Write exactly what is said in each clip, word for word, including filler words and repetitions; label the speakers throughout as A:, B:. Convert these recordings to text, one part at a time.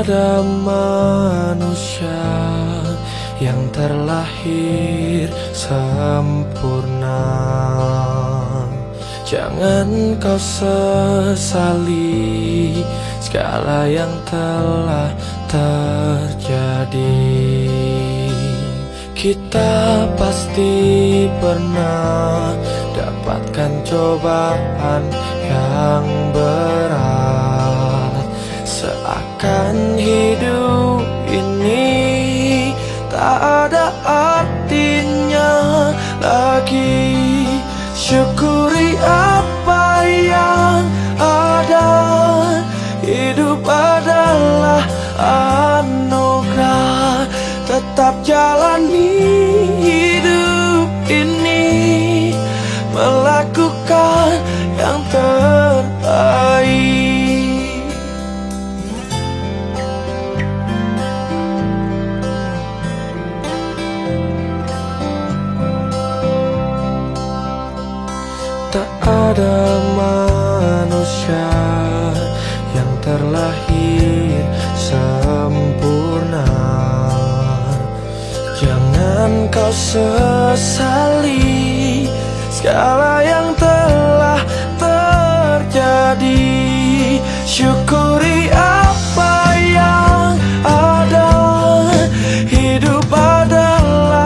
A: ada manusia yang terlahir sempurna. Jangan kau sesali segala yang telah terjadi. Kita pasti pernah dapatkan cobaan yang berat. Seakan hidup ini tak ada artinya lagi. Syukuri apa yang ada. Hidup adalah anugerah. Tetap jalani hidup ini, melakukan yang terbaik. Tak ada manusia yang terlahir sempurna. Jangan kau sesali segala yang telah terjadi. Syukuri apa yang ada. Hidup adalah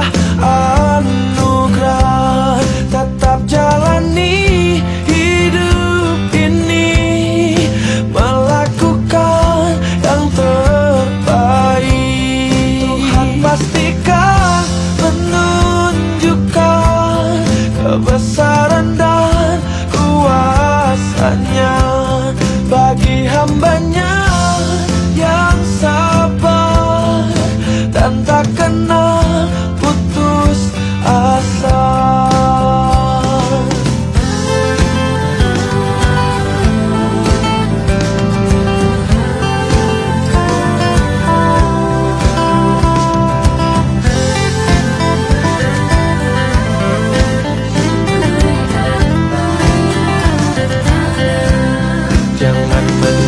A: anugerah. Tetap jalani hidup ini, melakukan yang terbaik. Tuhan pastikan menunjukkan kebesaran dan kuasanya bagi hambanya yang sabar dan tak kenal putus asa. Jangan